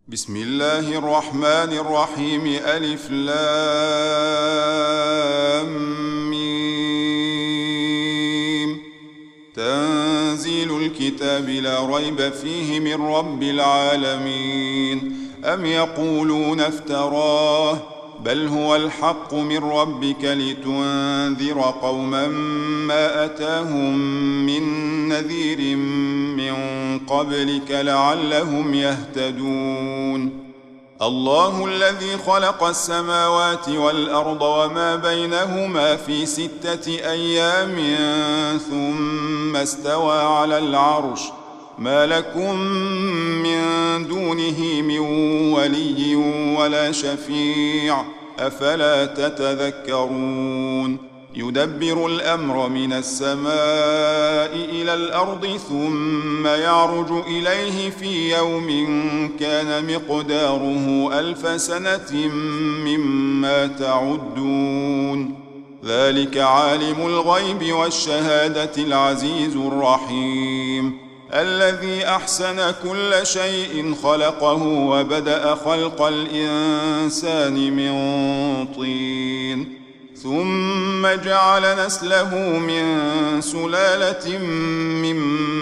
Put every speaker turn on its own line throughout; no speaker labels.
بسم الله الرحمن الرحيم. ألف لام ميم. تنزيل الكتاب لا ريب فيه من رب العالمين. أم يقولون افتراه بل هو الحق من ربك لتنذر قوما ما أتاهم من نذير من قبلك لعلهم يهتدون. الله الذي خلق السماوات والأرض وما بينهما في 6 أيام ثم استوى على العرش. ما لكم من دونه من ولي ولا شفيع أفلا تتذكرون. يدبر الأمر من السماء إلى الأرض ثم يعرج إليه في يوم كان مقداره 1000 سنة مما تعدون. ذلك عالم الغيب والشهادة العزيز الرحيم الذي أحسن كل شيء خلقه وبدأ خلق الإنسان من طين ثم جعل نسله من سلالة من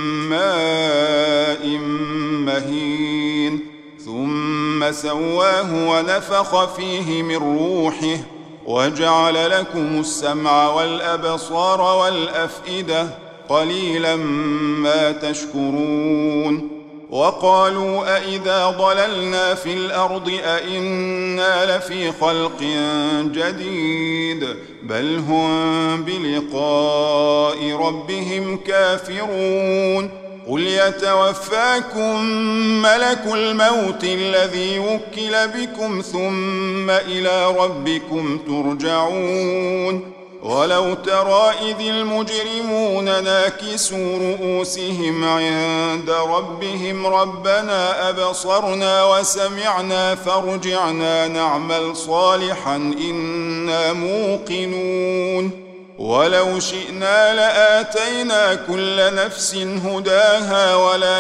ماء مهين ثم سواه ونفخ فيه من روحه وجعل لكم السمع والأبصار والأفئدة قليلا ما تشكرون. وقالوا أإذا ضللنا في الأرض أإنا لفي خلق جديد بل هم بلقاء ربهم كافرون. قل يتوفاكم ملك الموت الذي وكل بكم ثم إلى ربكم ترجعون. ولو ترى إذ المجرمون ناكسوا رؤوسهم عند ربهم ربنا أبصرنا وسمعنا فارجعنا نعمل صالحا إنا موقنون. ولو شئنا لآتينا كل نفس هداها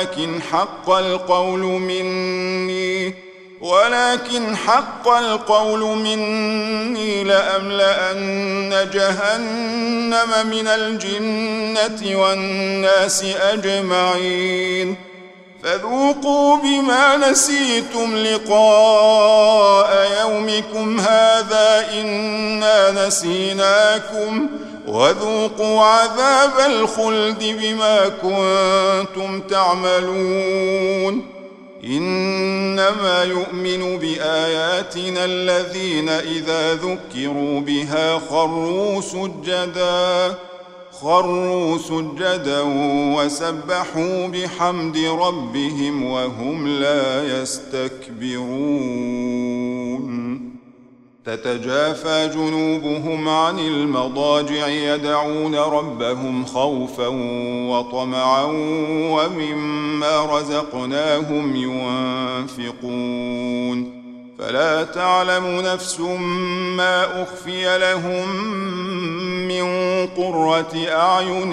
ولكن حق القول مني لأملأن جهنم من الجنة والناس أجمعين. فذوقوا بما نسيتم لقاء يومكم هذا إنا نسيناكم وذوقوا عذاب الخلد بما كنتم تعملون. إنما يؤمن بآياتنا الذين إذا ذكروا بها خروا سجدا وسبحوا بحمد ربهم وهم لا يستكبرون. تتجافى جنوبهم عن المضاجع يدعون ربهم خوفا وطمعا ومما رزقناهم ينفقون. فلا تعلم نفس ما أخفي لهم من قرة أعين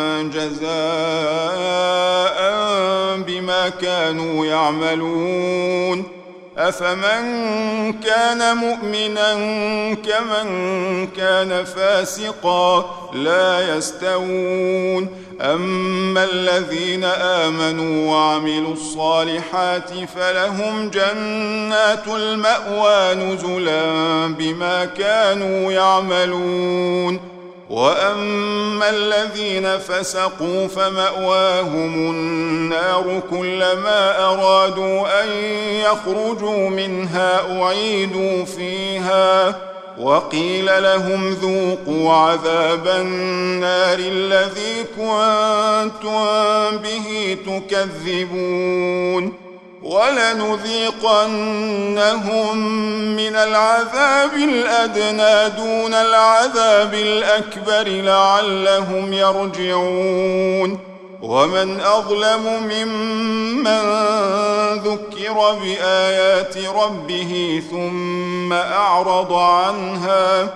جزاء بما كانوا يعملون. أفمن كان مؤمنا كمن كان فاسقا لا يستوون. أما الذين آمنوا وعملوا الصالحات فلهم جنات المأوى نزلا بما كانوا يعملون. وأما الذين فسقوا فمأواهم النار كلما أرادوا أن يخرجوا منها أعيدوا فيها وقيل لهم ذوقوا عذاب النار الذي كنتم به تكذبون. ولنذيقنهم من العذاب الأدنى دون العذاب الأكبر لعلهم يرجعون. ومن أظلم ممن ذكر بآيات ربه ثم أعرض عنها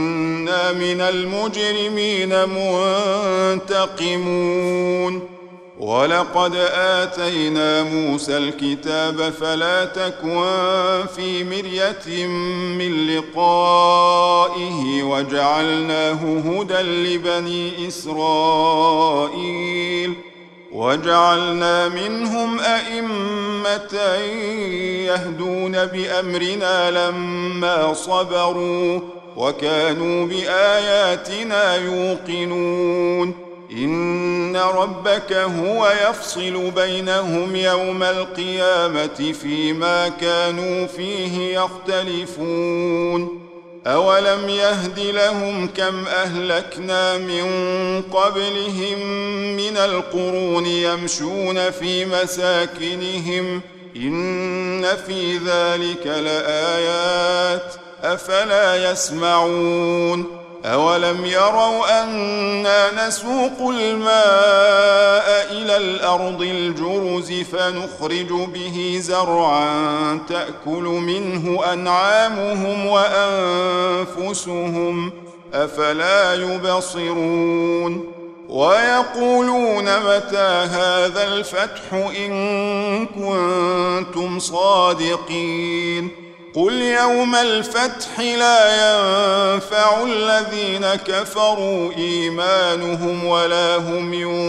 إنا من المجرمين منتقمون. ولقد آتينا موسى الكتاب فلا تكن في مرية من لقائه وجعلناه هدى لبني إسرائيل وجعلنا منهم أئمة يهدون بأمرنا لما صبروا وكانوا بآياتنا يوقنون إن ربك هو يفصل بينهم يوم القيامة فيما كانوا فيه يختلفون أولم يهد لهم كم أهلكنا من قبلهم من القرون يمشون في مساكنهم إن في ذلك لآيات أفلا يسمعون أولم يروا أنا نسوق الماء إلى الأرض الجرز فنخرج به زرعا تأكل منه أنعامهم وأنفسهم أفلا يبصرون ويقولون متى هذا الفتح إن كنتم صادقين قل يوم الفتح لا ينفع الذين كفروا إيمانهم ولا هم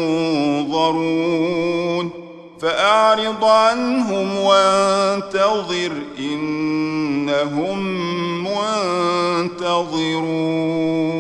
ينظرون فأعرض عنهم وانتظر إنهم منتظرون.